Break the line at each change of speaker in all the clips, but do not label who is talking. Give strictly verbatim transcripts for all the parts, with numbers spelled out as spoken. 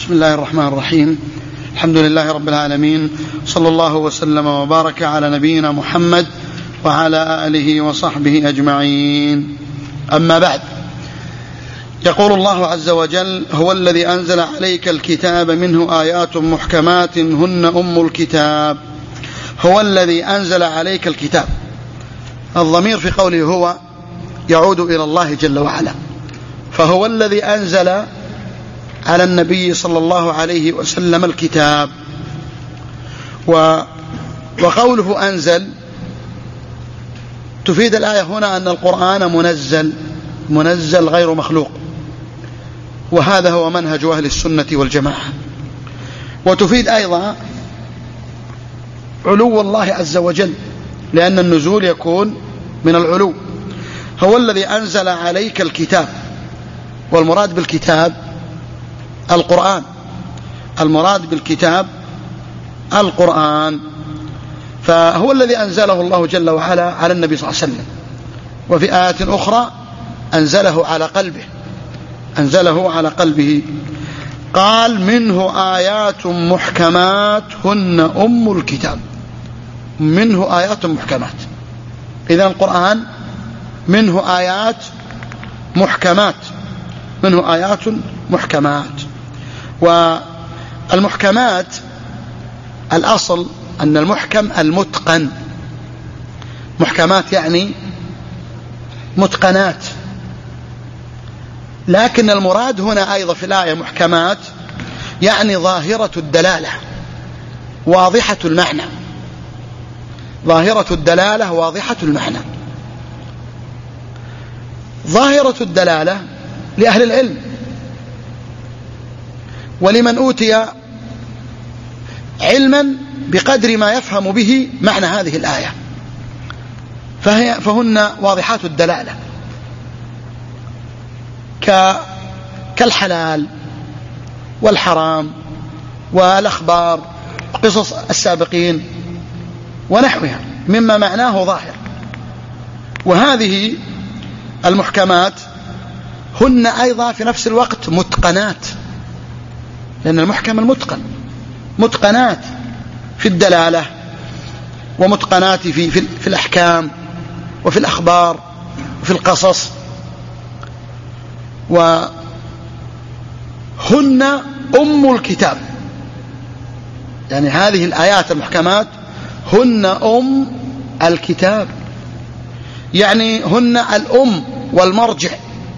بسم الله الرحمن الرحيم. الحمد لله رب العالمين، صلى الله وسلم وبارك على نبينا محمد وعلى آله وصحبه أجمعين. أما بعد، يقول الله عز وجل: هو الذي أنزل عليك الكتاب منه آيات محكمات هن أم الكتاب. هو الذي أنزل عليك الكتاب، الضمير في قوله هو يعود إلى الله جل وعلا، فهو الذي أنزل على النبي صلى الله عليه وسلم الكتاب. وقوله أنزل تفيد الآية هنا أن القرآن منزل منزل غير مخلوق، وهذا هو منهج أهل السنة والجماعة. وتفيد أيضا علو الله عز وجل، لأن النزول يكون من العلو. هو الذي أنزل عليك الكتاب، والمراد بالكتاب القرآن، المراد بالكتاب القرآن. فهو الذي أنزله الله جل وعلا على النبي صلى الله عليه وسلم، وفي آيات أخرى أنزله على قلبه أنزله على قلبه قال: منه آيات محكمات هن أم الكتاب. منه آيات محكمات، إذن القرآن منه آيات محكمات منه آيات محكمات. والمحكمات الأصل أن المحكم المتقن، محكمات يعني متقنات، لكن المراد هنا أيضا في الآية محكمات يعني ظاهرة الدلالة واضحة المعنى، ظاهرة الدلالة واضحة المعنى. ظاهرة الدلالة لأهل العلم ولمن أوتي علما بقدر ما يفهم به معنى هذه الآية، فهي فهن واضحات الدلالة كالحلال والحرام والأخبار، قصص السابقين ونحوها مما معناه ظاهر. وهذه المحكمات هن أيضا في نفس الوقت متقنات، لأن المحكم المتقن متقنات في الدلالة، ومتقنات في, في, في الأحكام وفي الأخبار وفي القصص. وهن أم الكتاب، يعني هذه الآيات المحكمات هن أم الكتاب، يعني هن الأم والمرجع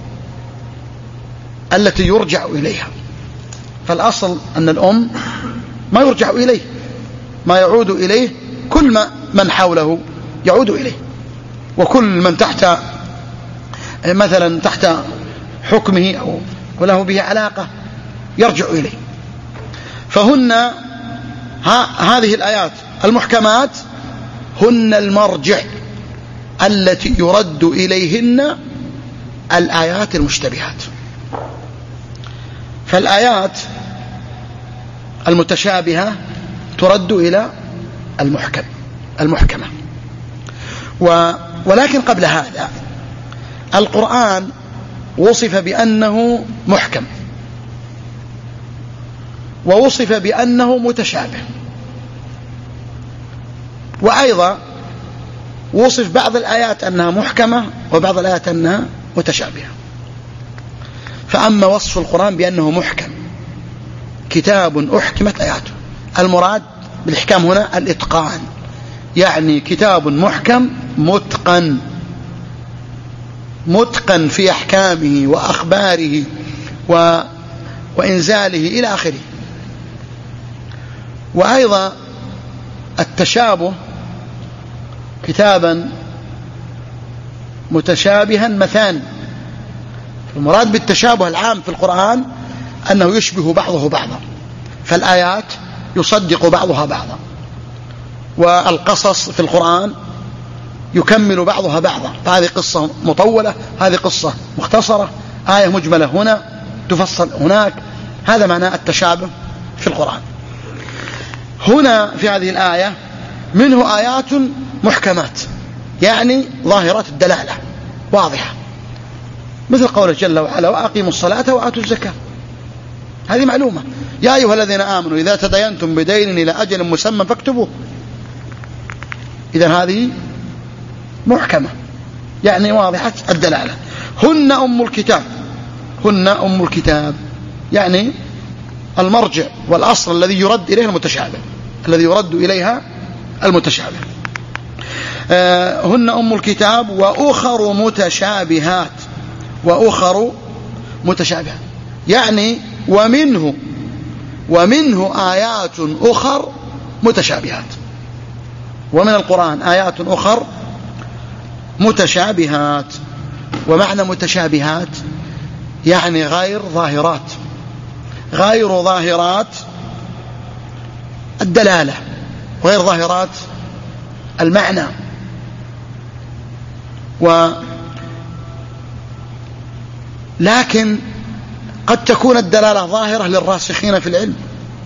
التي يرجع إليها. فالأصل أن الأم ما يرجع إليه، ما يعود إليه كل ما من حوله يعود إليه، وكل من تحت مثلا تحت حكمه أو وله به علاقة يرجع إليه. فهن هذه الآيات المحكمات هن المرجع التي يرد إليهن الآيات المشتبهات. فالآيات المتشابهة ترد إلى المحكم المحكمة. ولكن قبل هذا القرآن وصف بأنه محكم، ووصف بأنه متشابه، وأيضا وصف بعض الآيات أنها محكمة وبعض الآيات أنها متشابهة. فأما وصف القرآن بأنه محكم، كتاب أحكمت آياته، المراد بالإحكام هنا الإتقان، يعني كتاب محكم متقن متقن في أحكامه وأخباره و... وإنزاله إلى آخره. وأيضا التشابه كتابا متشابها مثاني. المراد بالتشابه العام في القرآن أنه يشبه بعضه بعضا، فالآيات يصدق بعضها بعضا، والقصص في القرآن يكمل بعضها بعضا، فهذه قصة مطولة، هذه قصة مختصرة، آية مجملة هنا تفصل هناك. هذا معنى التشابه في القرآن. هنا في هذه الآية منه آيات محكمات، يعني ظاهرات الدلالة واضحة، مثل قوله جل وعلا: وأقيموا الصلاة وآتوا الزكاة. هذه معلومة، يا أيها الذين آمنوا إذا تداينتم بدين إلى أجل مسمى فاكتبوه. إذن هذه محكمة يعني واضحة الدلالة. هن أم الكتاب، هن أم الكتاب يعني المرجع والأصل الذي يرد إليه المتشابه، الذي يرد إليها المتشابه. آه هن أم الكتاب وأخر متشابهات، وأخر متشابهات يعني ومنه ومنه آيات أخر متشابهات، ومن القرآن آيات أخر متشابهات. ومعنى متشابهات يعني غير ظاهرات، غير ظاهرات الدلالة، غير ظاهرات المعنى. و لكن قد تكون الدلالة ظاهرة للراسخين في العلم،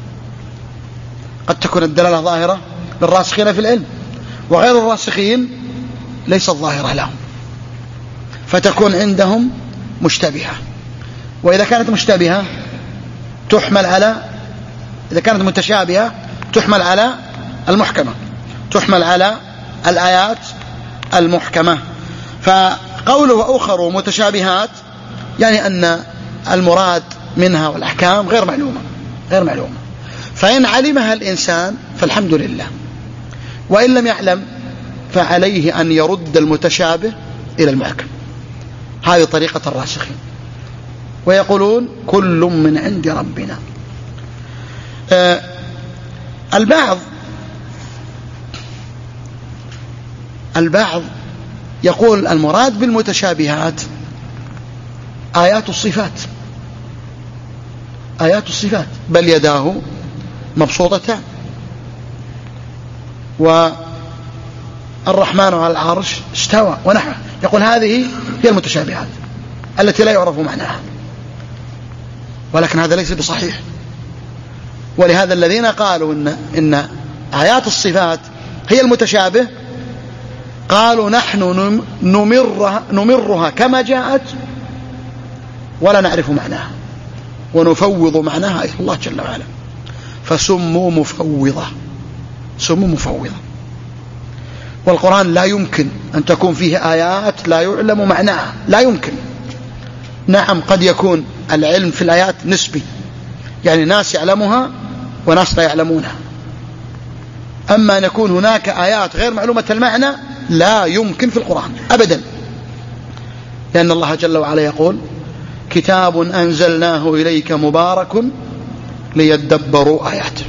قد تكون الدلالة ظاهرة للراسخين في العلم، وغير الراسخين ليست ظاهرة لهم، فتكون عندهم مشتبهة. وإذا كانت مشتبهة تحمل على، إذا كانت متشابهة تحمل على المحكمة، تحمل على الآيات المحكمة. فقوله أخر متشابهات يعني أن المراد منها والأحكام غير معلومة، غير معلومة. فإن علمها الإنسان فالحمد لله، وإن لم يعلم فعليه أن يرد المتشابه إلى المحكم. هذه طريقة الراسخين، ويقولون كل من عند ربنا. آه البعض البعض يقول المراد بالمتشابهات آيات الصفات، آيات الصفات، بل يداه مبسوطتان، والرحمن على العرش استوى ونحوه. يقول هذه هي المتشابهات التي لا يعرف معناها، ولكن هذا ليس بصحيح. ولهذا الذين قالوا إن, إن آيات الصفات هي المتشابه قالوا نحن نمرها, نمرها كما جاءت ولا نعرف معناها، ونفوض معناها إلى الله جل وعلا. فسموا مفوضة، سموا مفوضة. والقرآن لا يمكن أن تكون فيه آيات لا يعلم معناها، لا يمكن. نعم قد يكون العلم في الآيات نسبي، يعني ناس يعلمها وناس لا يعلمونها. أما أن يكون هناك آيات غير معلومة المعنى لا يمكن في القرآن أبدا، لأن الله جل وعلا يقول كتاب أنزلناه إليك مبارك ليدبروا آياته.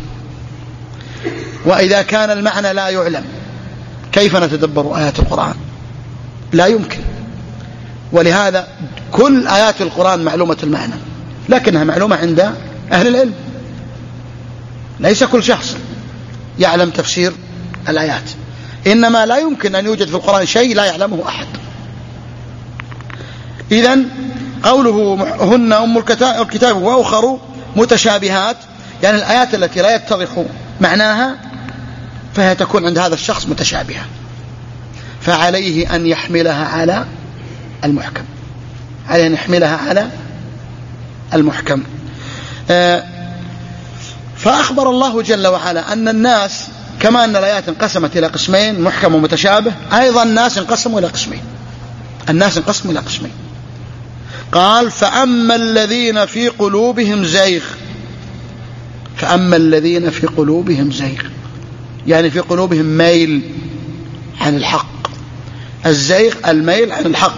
وإذا كان المعنى لا يعلم كيف نتدبر آيات القرآن؟ لا يمكن. ولهذا كل آيات القرآن معلومة المعنى، لكنها معلومة عند أهل العلم، ليس كل شخص يعلم تفسير الآيات. إنما لا يمكن أن يوجد في القرآن شيء لا يعلمه أحد. إذن قوله هن أم الكتاب وأخر متشابهات يعني الآيات التي لا يتضح معناها فهي تكون عند هذا الشخص متشابهة، فعليه أن يحملها على المحكم، عليه أن يحملها على المحكم. فأخبر الله جل وعلا أن الناس كما أن الآيات انقسمت إلى قسمين محكم ومتشابه، أيضا الناس انقسموا إلى قسمين، الناس انقسموا إلى قسمين. قال فأما الذين في قلوبهم زيغ، فأما الذين في قلوبهم زيغ يعني في قلوبهم ميل عن الحق. الزيغ الميل عن الحق،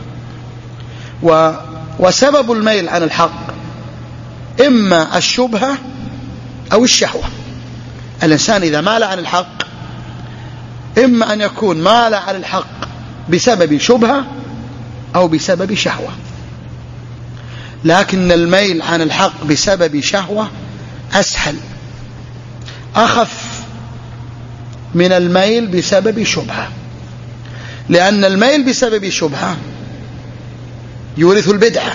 و وسبب الميل عن الحق إما الشبهة أو الشهوة. الإنسان إذا مال عن الحق إما أن يكون مال عن الحق بسبب شبهة أو بسبب شهوة، لكن الميل عن الحق بسبب شهوة أسهل، أخف من الميل بسبب شبهة، لأن الميل بسبب شبهة يورث البدعة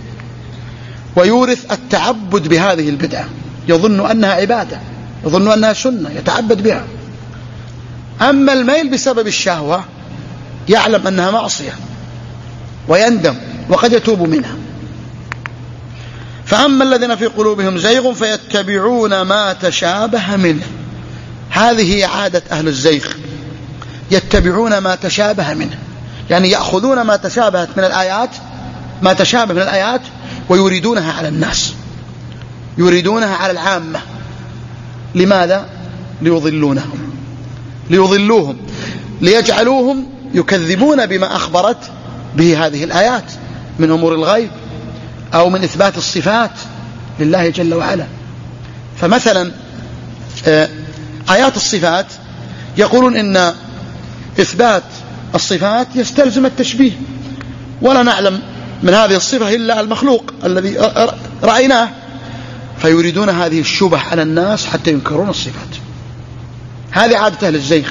ويورث التعبد بهذه البدعة، يظن أنها عبادة، يظن أنها سنة يتعبد بها. أما الميل بسبب الشهوة يعلم أنها معصية ويندم وقد يتوب منها. فأما الذين في قلوبهم زيغ فيتبعون ما تشابه منه. هذه هي عادة أهل الزيغ، يتبعون ما تشابه منه، يعني يأخذون ما تشابهت من الآيات ما تشابه من الآيات ويريدونها على الناس، يريدونها على العامة. لماذا؟ ليضلونهم ليضلوهم ليجعلوهم يكذبون بما أخبرت به هذه الآيات من أمور الغيب أو من إثبات الصفات لله جل وعلا. فمثلا آيات الصفات يقولون إن إثبات الصفات يستلزم التشبيه، ولا نعلم من هذه الصفة إلا المخلوق الذي رأيناه، فيريدون هذه الشبه على الناس حتى ينكرون الصفات. هذه عادة أهل الزيغ.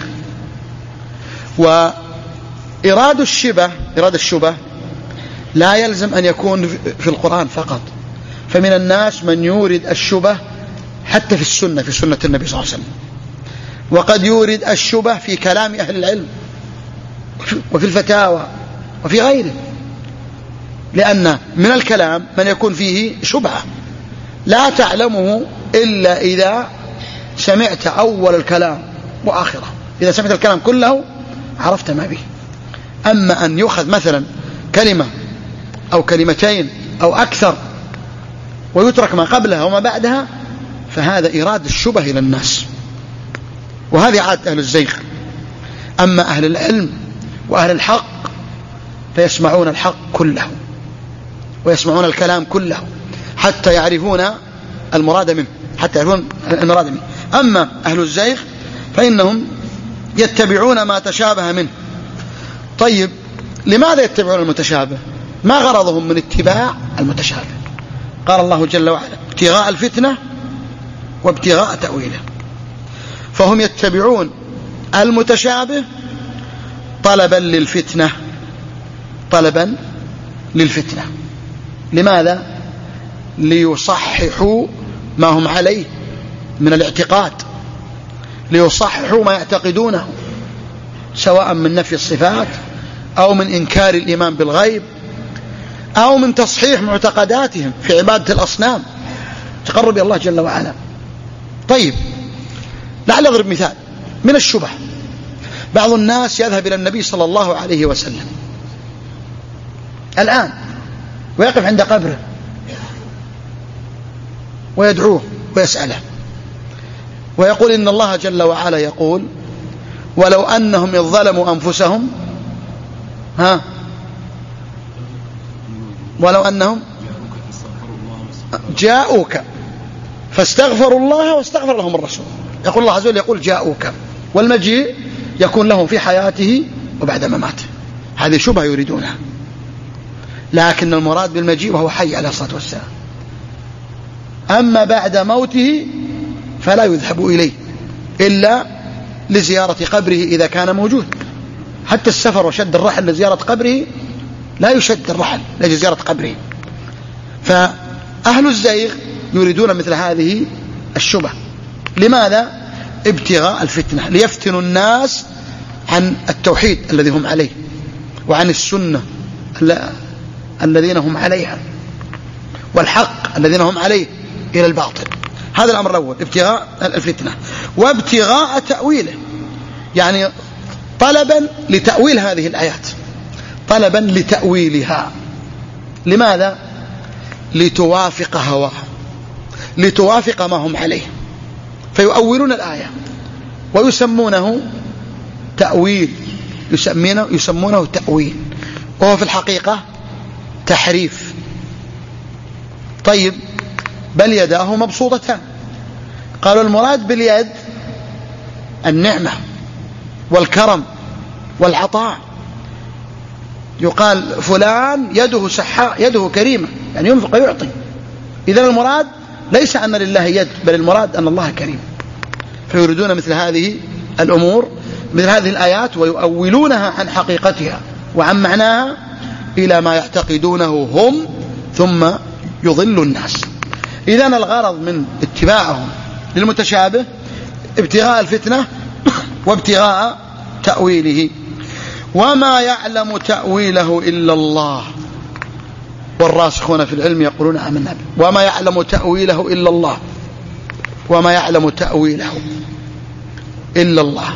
وإراد الشبه إراد الشبه لا يلزم أن يكون في القرآن فقط، فمن الناس من يورد الشبه حتى في السنة في سنة النبي صلى الله عليه وسلم، وقد يورد الشبه في كلام أهل العلم وفي الفتاوى وفي غيره، لأن من الكلام من يكون فيه شبهة لا تعلمه إلا إذا سمعت أول الكلام وآخره. إذا سمعت الكلام كله عرفت ما به. أما أن يؤخذ مثلا كلمة أو كلمتين أو أكثر ويترك ما قبلها وما بعدها، فهذا إيراد الشبه إلى الناس، وهذه عادة أهل الزيغ. أما أهل العلم وأهل الحق فيسمعون الحق كله ويسمعون الكلام كله حتى يعرفون المراد منه حتى يعرفون المراد منه. أما أهل الزيغ فإنهم يتبعون ما تشابه منه. طيب، لماذا يتبعون المتشابه؟ ما غرضهم من اتباع المتشابه؟ قال الله جل وعلا: ابتغاء الفتنة وابتغاء تأويله. فهم يتبعون المتشابه طلبا للفتنة طلبا للفتنة لماذا؟ ليصححوا ما هم عليه من الاعتقاد، ليصححوا ما يعتقدونه سواء من نفي الصفات أو من إنكار الإيمان بالغيب أو من تصحيح معتقداتهم في عبادة الأصنام تقرب الله جل وعلا. طيب، لعل أضرب مثال من الشبه. بعض الناس يذهب إلى النبي صلى الله عليه وسلم الآن ويقف عند قبره ويدعوه ويسأله ويقول إن الله جل وعلا يقول: ولو أنهم إذ ظلموا أنفسهم ها ولو أنهم جاءوك فاستغفروا الله واستغفر لهم الرسول. يقول الله عز وجل يقول جاءوك، والمجيء يكون لهم في حياته وبعد مماته. هذه شبهة يريدونها، لكن المراد بالمجيء وهو حي عليه الصلاة والسلام. أما بعد موته فلا يذهب إليه إلا لزيارة قبره إذا كان موجود. حتى السفر وشد الرحل لزيارة قبره لا يشد الرحل لزيارة قبره. فأهل الزيغ يريدون مثل هذه الشبه. لماذا؟ ابتغاء الفتنة، ليفتنوا الناس عن التوحيد الذي هم عليه وعن السنة الذين هم عليها والحق الذين هم عليه إلى الباطل. هذا الأمر الأول، ابتغاء الفتنة. وابتغاء تأويله، يعني طلبا لتأويل هذه الآيات، طلبا لتأويلها. لماذا؟ لتوافق هواه، لتوافق ما هم عليه، فيؤولون الآية ويسمونه تأويل، يسمونه, يسمونه تأويل، وهو في الحقيقة تحريف. طيب، بل يداه مبسوطتان. قالوا المراد باليد النعمة والكرم والعطاء. يقال فلان يده سحاء، يده كريمة، يعني ينفق ويعطي. إذن المراد ليس أن لله يد، بل المراد أن الله كريم. فيريدون مثل هذه الأمور، مثل هذه الآيات، ويؤولونها عن حقيقتها وعن معناها إلى ما يعتقدونه هم، ثم يضل الناس. إذن الغرض من اتباعهم للمتشابه ابتغاء الفتنة وابتغاء تأويله. وما يعلم تأويله إلا الله. والراسخون في العلم يقولون آمنا به وما يعلم تأويله إلا الله وما يعلم تأويله إلا الله.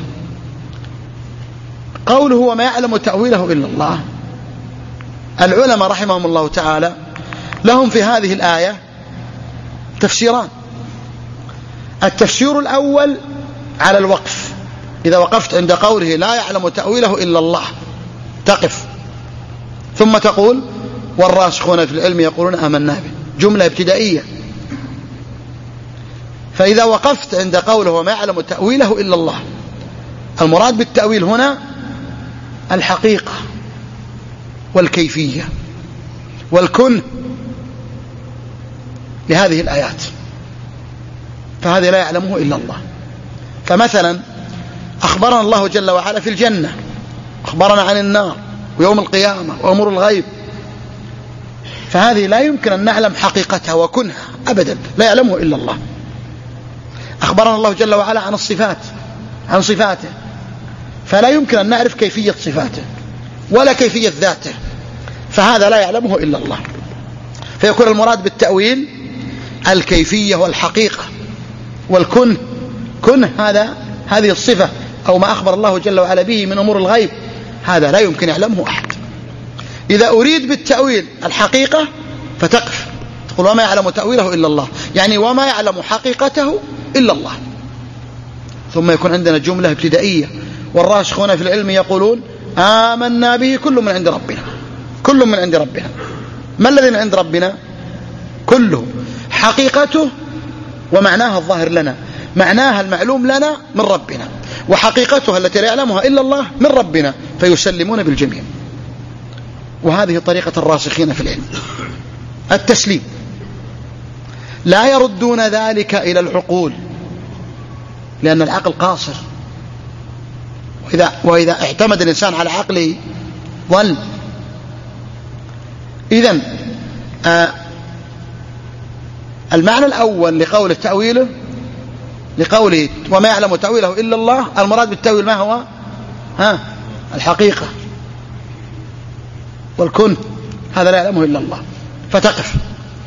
قوله وما يعلم تأويله إلا الله، العلماء رحمهم الله تعالى لهم في هذه الآية تفسيران. التفسير الأول على الوقف، إذا وقفت عند قوله لا يعلم تأويله إلا الله تقف، ثم تقول والراسخون في العلم يقولون آمنا به، جملة ابتدائية. فإذا وقفت عند قوله وما يعلم تأويله إلا الله، المراد بالتأويل هنا الحقيقة والكيفية والكن لهذه الآيات، فهذا لا يعلمه إلا الله. فمثلا أخبرنا الله جل وعلا في الجنة، أخبرنا عن النار ويوم القيامة وأمور الغيب، فهذه لا يمكن أن نعلم حقيقتها وكنها أبدا، لا يعلمه إلا الله. أخبرنا الله جل وعلا عن الصفات، عن صفاته، فلا يمكن أن نعرف كيفية صفاته ولا كيفية ذاته، فهذا لا يعلمه إلا الله. فيكون المراد بالتأويل الكيفية والحقيقة والكن، كن هذا هذه الصفة أو ما أخبر الله جل وعلا به من أمور الغيب، هذا لا يمكن يعلمه أحد. إذا أريد بالتأويل الحقيقة فتقف، تقول وما يعلم تأويله إلا الله، يعني وما يعلم حقيقته إلا الله. ثم يكون عندنا جملة ابتدائية والراسخون في العلم يقولون آمنا به كل من عند ربنا، كل من عند ربنا. ما الذي من عند ربنا؟ كله، حقيقته ومعناها الظاهر لنا، معناها المعلوم لنا من ربنا، وحقيقتها التي لا يعلمها إلا الله من ربنا، فيسلمون بالجميع. وهذه طريقة الراسخين في العلم، التسليم، لا يردون ذلك إلى العقول، لأن العقل قاصر، وإذا, وإذا اعتمد الإنسان على عقله ضل. إذن آه المعنى الأول لقول تأويله، لقوله وما يعلم تأويله إلا الله، المراد بالتأويل ما هو؟ ها الحقيقة والكن، هذا لا يعلمه إلا الله، فتقف.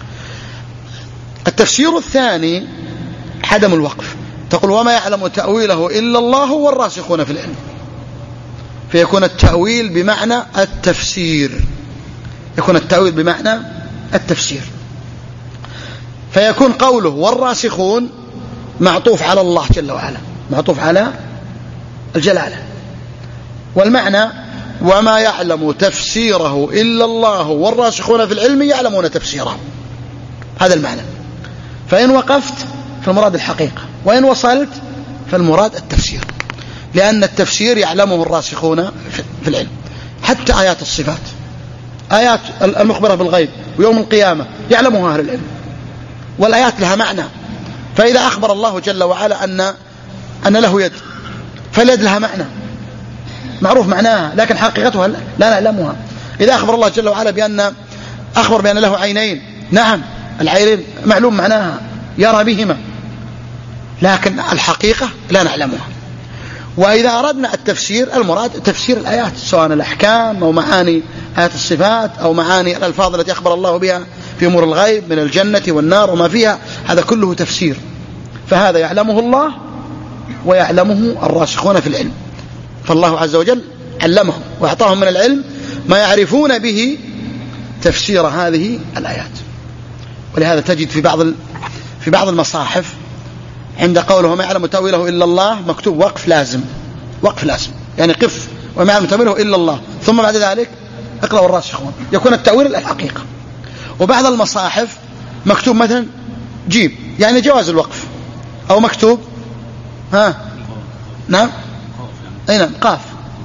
التفسير الثاني عدم الوقف، تقول وما يعلم تأويله إلا الله والراسخون في العلم، فيكون التأويل بمعنى التفسير، يكون التأويل بمعنى التفسير، فيكون قوله والراسخون معطوف على الله جل وعلا، معطوف على الجلالة، والمعنى وما يعلم تفسيره إلا الله والراسخون في العلم يعلمون تفسيره، هذا المعنى. فإن وقفت فالمراد الحقيقة، وإن وصلت فالمراد التفسير، لأن التفسير يعلمه الراسخون في العلم. حتى آيات الصفات، آيات المخبرة بالغيب ويوم القيامة يعلمها أهل العلم، والآيات لها معنى. فإذا أخبر الله جل وعلا أن أن له يد، فاليد لها معنى معروف معناها، لكن حقيقتها لا نعلمها. إذا أخبر الله جل وعلا بأن أخبر بأن له عينين، نعم العينين معلوم معناها، يرى بهما، لكن الحقيقة لا نعلمها. وإذا أردنا التفسير، المراد تفسير الآيات، سواء الأحكام أو معاني آيات الصفات أو معاني الألفاظ التي أخبر الله بها في أمور الغيب من الجنة والنار وما فيها، هذا كله تفسير، فهذا يعلمه الله ويعلمه الراسخون في العلم. فالله عز وجل علمهم وأعطاهم من العلم ما يعرفون به تفسير هذه الآيات. ولهذا تجد في بعض في بعض المصاحف عند قوله ما يعلم تأويله إلا الله مكتوب وقف لازم، وقف لازم، يعني قف وما يعلم تأويله إلا الله، ثم بعد ذلك اقرأ الراسخون، يكون التأويل الحقيقة. وبعض المصاحف مكتوب مثلا جيب، يعني جواز الوقف، أو مكتوب ها نعم أي نعم قاف،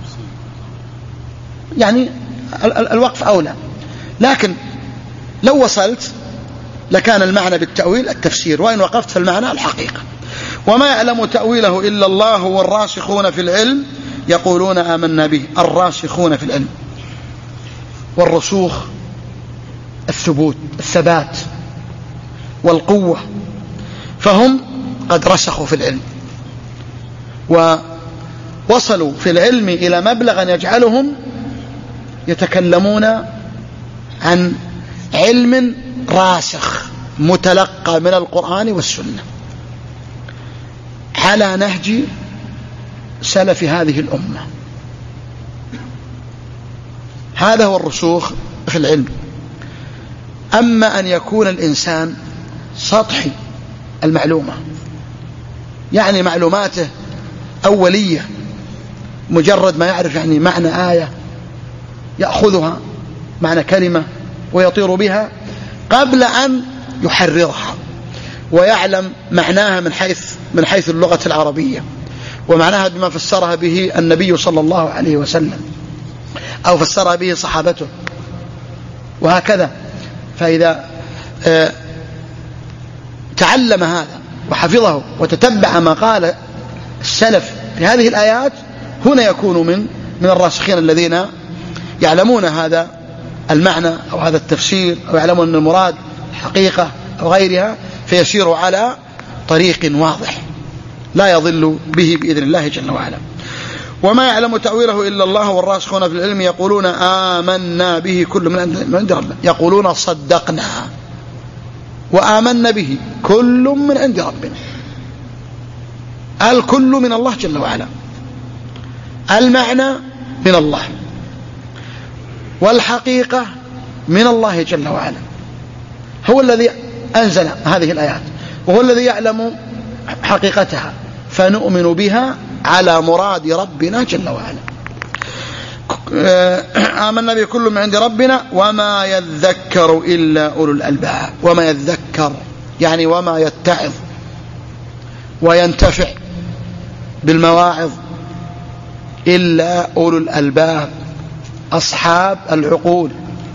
يعني الوقف أولى. لكن لو وصلت لكان المعنى بالتأويل التفسير، وإن وقفت فالمعنى الحقيقة. وما يعلم تأويله إلا الله والراسخون في العلم يقولون آمنا به، الراسخون في العلم، والرسوخ الثبوت الثبات والقوة، فهم قد رسخوا في العلم ووصلوا في العلم إلى مبلغ يجعلهم يتكلمون عن علم راسخ متلقى من القرآن والسنة على نهج سلف هذه الأمة. هذا هو الرسوخ في العلم. أما أن يكون الإنسان سطحي المعلومة، يعني معلوماته أولية، مجرد ما يعرف يعني معنى آية يأخذها معنى كلمة ويطير بها قبل أن يحررها ويعلم معناها من حيث من حيث اللغة العربية ومعناها بما فسرها به النبي صلى الله عليه وسلم أو فسرها به صحابته وهكذا. فإذا تعلم هذا وحفظه وتتبع ما قال السلف في هذه الآيات، هنا يكون من من الراسخين الذين يعلمون هذا المعنى أو هذا التفسير أو يعلمون أن المراد حقيقة أو غيرها، فيسير على طريق واضح لا يضل به بإذن الله جل وعلا. وما يعلم تأويله إلا الله والراسخون في العلم يقولون آمنا به كل من عند ربنا، يقولون صدقنا وآمنا به كل من عند ربنا. الكل من الله جل وعلا، المعنى من الله، والحقيقة من الله جل وعلا. هو الذي أنزل هذه الآيات وهو الذي يعلم حقيقتها، فنؤمن بها على مراد ربنا جل وعلا. آمنا به كل من عند ربنا وما يذكر إلا أولو الألباب. وما يذكر يعني وما يتعظ وينتفع بالمواعظ إلا أولو الألباب، أصحاب العقول.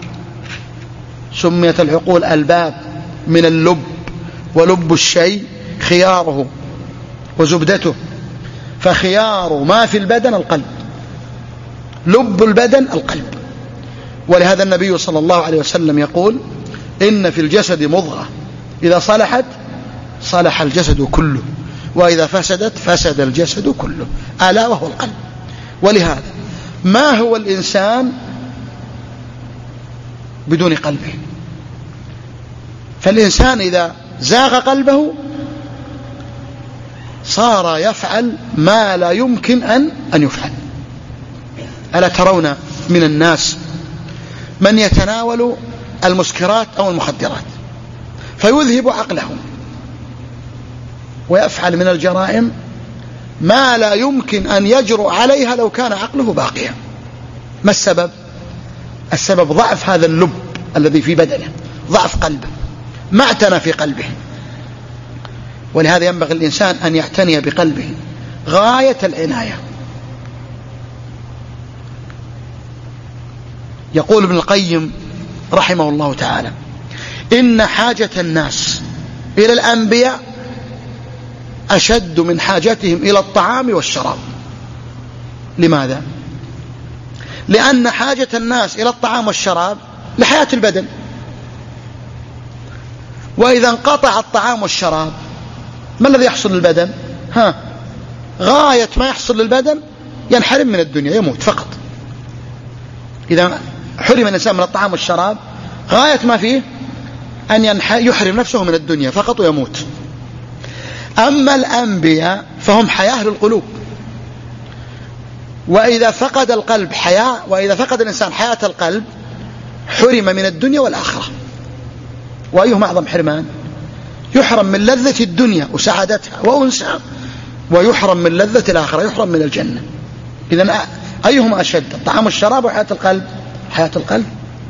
سميت العقول ألباب من اللب، ولب الشيء خياره وزبدته، فخيار ما في البدن القلب، لب البدن القلب. ولهذا النبي صلى الله عليه وسلم يقول إن في الجسد مضغة إذا صلحت صلح الجسد كله وإذا فسدت فسد الجسد كله، ألا وهو القلب. ولهذا ما هو الإنسان بدون قلبه؟ فالإنسان إذا زاغ قلبه صار يفعل ما لا يمكن أن أن يفعل. ألا ترون من الناس من يتناول المسكرات أو المخدرات فيذهب عقله ويفعل من الجرائم ما لا يمكن أن يجرؤ عليها لو كان عقله باقيا. ما السبب؟ السبب ضعف هذا اللب الذي في بدنه، ضعف قلبه، ما اعتنى في قلبه. ولهذا ينبغي الإنسان أن يعتني بقلبه غاية العناية. يقول ابن القيم رحمه الله تعالى إن حاجة الناس إلى الأنبياء أشد من حاجتهم إلى الطعام والشراب. لماذا؟ لأن حاجة الناس إلى الطعام والشراب لحياة البدن، وإذا انقطع الطعام والشراب ما الذي يحصل للبدن؟ ها غاية ما يحصل للبدن ينحرم من الدنيا، يموت فقط. إذا حرم الإنسان من الطعام والشراب غاية ما فيه أن يحرم نفسه من الدنيا فقط ويموت. أما الأنبياء فهم حياة للقلوب، وإذا فقد القلب حياة، وإذا فقد الإنسان حياة القلب حرم من الدنيا والآخرة. وأيهما أعظم حرمان؟ يحرم من لذة الدنيا وسعادتها وأنسها، ويحرم من لذة الآخرة، يحرم من الجنة. إذن أيهما أشد؟ الطعام والشراب وحياة القلب؟ حياة القلب.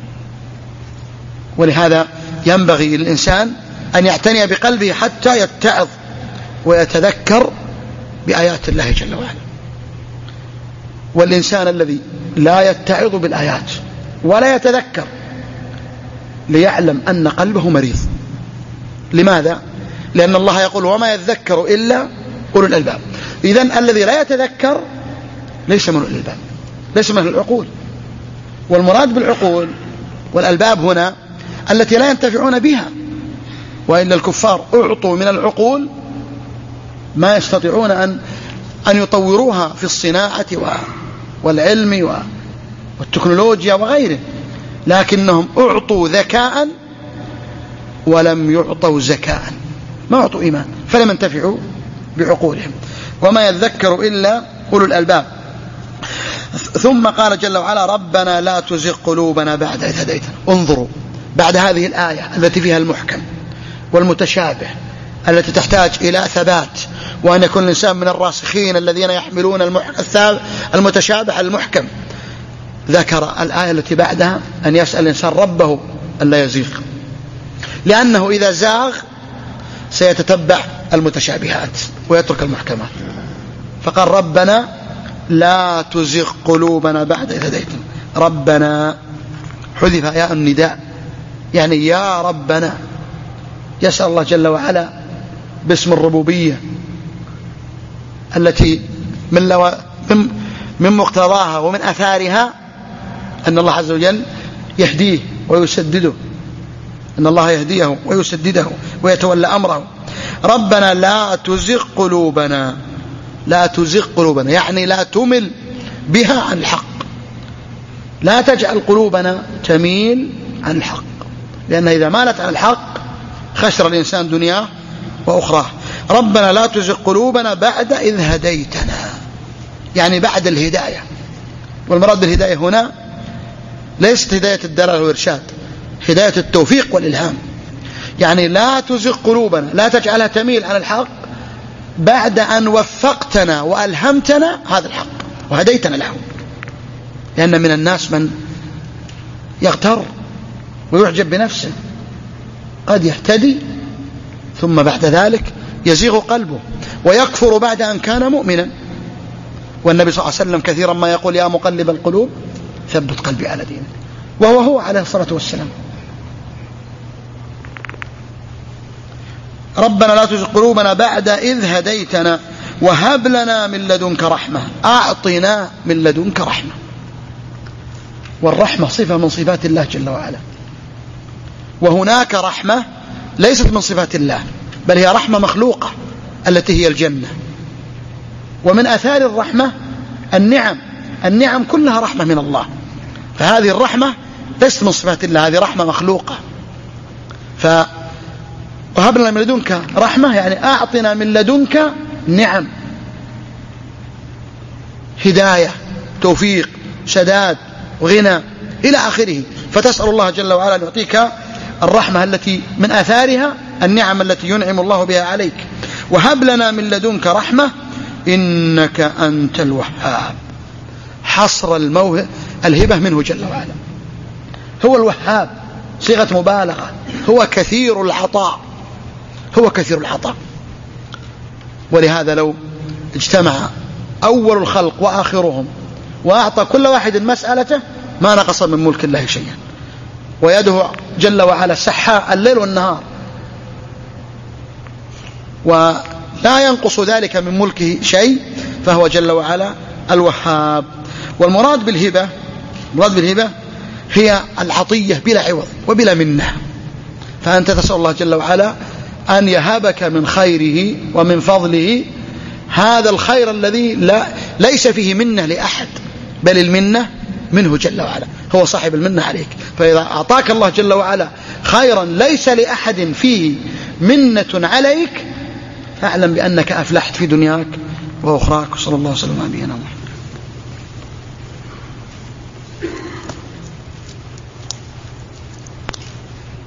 ولهذا ينبغي للإنسان أن يعتني بقلبه حتى يتعظ ويتذكر بآيات الله جل وعلا. والإنسان الذي لا يتعظ بالآيات ولا يتذكر ليعلم أن قلبه مريض. لماذا؟ لأن الله يقول وما يذكر إلا أولو الألباب. إذن الذي لا يتذكر ليس من الألباب، ليس من العقول. والمراد بالعقول والألباب هنا التي لا ينتفعون بها، وإلا الكفار أعطوا من العقول ما يستطيعون أن أن يطوروها في الصناعة والعلم والتكنولوجيا وغيره، لكنهم أعطوا ذكاء ولم يعطوا زكاء، ما أعطوا إيمان فلم ينتفعوا بعقولهم، وما يذكر إلا أولو الألباب. ثم قال جل وعلا ربنا لا تزغ قلوبنا بعد إذ هديتنا. انظروا بعد هذه الآية التي فيها المحكم والمتشابه التي تحتاج إلى ثبات، وأن يكون الإنسان من الراسخين الذين يحملون المتشابه على المحكم، ذكر الآية التي بعدها أن يسأل الإنسان ربه ألا يزيغ، لأنه إذا زاغ سيتتبع المتشابهات ويترك المحكمات. فقال ربنا لا تزغ قلوبنا بعد إذ هديتنا. ربنا حذف ياء النداء، يعني يا ربنا، يسأل الله جل وعلا باسم الربوبية التي من, لو من, من مقتضاها ومن أثارها أن الله عز وجل يهديه ويسدده، أن الله يهديه ويسدده ويتولى أمره. ربنا لا تزغ قلوبنا، لا تزغ قلوبنا يعني لا تمل بها عن الحق، لا تجعل قلوبنا تميل عن الحق، لأن إذا مالت عن الحق خسر الإنسان دنياه وأخراه. ربنا لا تزغ قلوبنا بعد إذ هديتنا، يعني بعد الهداية. والمراد بالهداية هنا ليست هداية الدلالة والإرشاد، هداية التوفيق والإلهام، يعني لا تزغ قلوبنا، لا تجعلها تميل عن الحق بعد أن وفقتنا وألهمتنا هذا الحق وهديتنا له. لأن من الناس من يغتر ويعجب بنفسه، قد يهتدي ثم بعد ذلك يزيغ قلبه ويكفر بعد أن كان مؤمنا. والنبي صلى الله عليه وسلم كثيرا ما يقول يا مقلب القلوب ثبت قلبي على دينك، وهو هو عليه الصلاة والسلام. ربنا لا تزغ قلوبنا بعد إذ هديتنا وهب لنا من لدنك رحمة، أعطنا من لدنك رحمة. والرحمة صفة من صفات الله جل وعلا، وهناك رحمة ليست من صفات الله بل هي رحمة مخلوقة التي هي الجنة. ومن آثار الرحمة النعم، النعم كلها رحمة من الله، فهذه الرحمة ليست من صفات الله، هذه رحمة مخلوقة. ف وهب لنا من لدنك رحمة يعني أعطنا من لدنك نعم، هداية، توفيق، سداد، غنى إلى آخره. فتسأل الله جل وعلا أن يعطيك الرحمة التي من آثارها النعم التي ينعم الله بها عليك. وهب لنا من لدنك رحمة إنك أنت الوهاب، حصر الموهب الهبة منه جل وعلا، هو الوهاب صيغة مبالغة، هو كثير العطاء، هو كثير العطاء. ولهذا لو اجتمع أول الخلق وآخرهم وأعطى كل واحد مسألته ما نقص من ملك الله شيئا، ويده جل وعلا سحاء الليل والنهار، ولا ينقص ذلك من ملكه شيء، فهو جل وعلا الوهاب. والمراد بالهبة، المراد بالهبة هي العطية بلا عوض وبلا منة. فأنت تسأل الله جل وعلا أن يهبك من خيره ومن فضله هذا الخير الذي لا ليس فيه منة لأحد، بل المنة منه جل وعلا، هو صاحب المنة عليك. فإذا أعطاك الله جل وعلا خيرا ليس لأحد فيه منة عليك، فاعلم بأنك أفلحت في دنياك وأخراك. صلى الله عليه وسلم على نبينا محمد.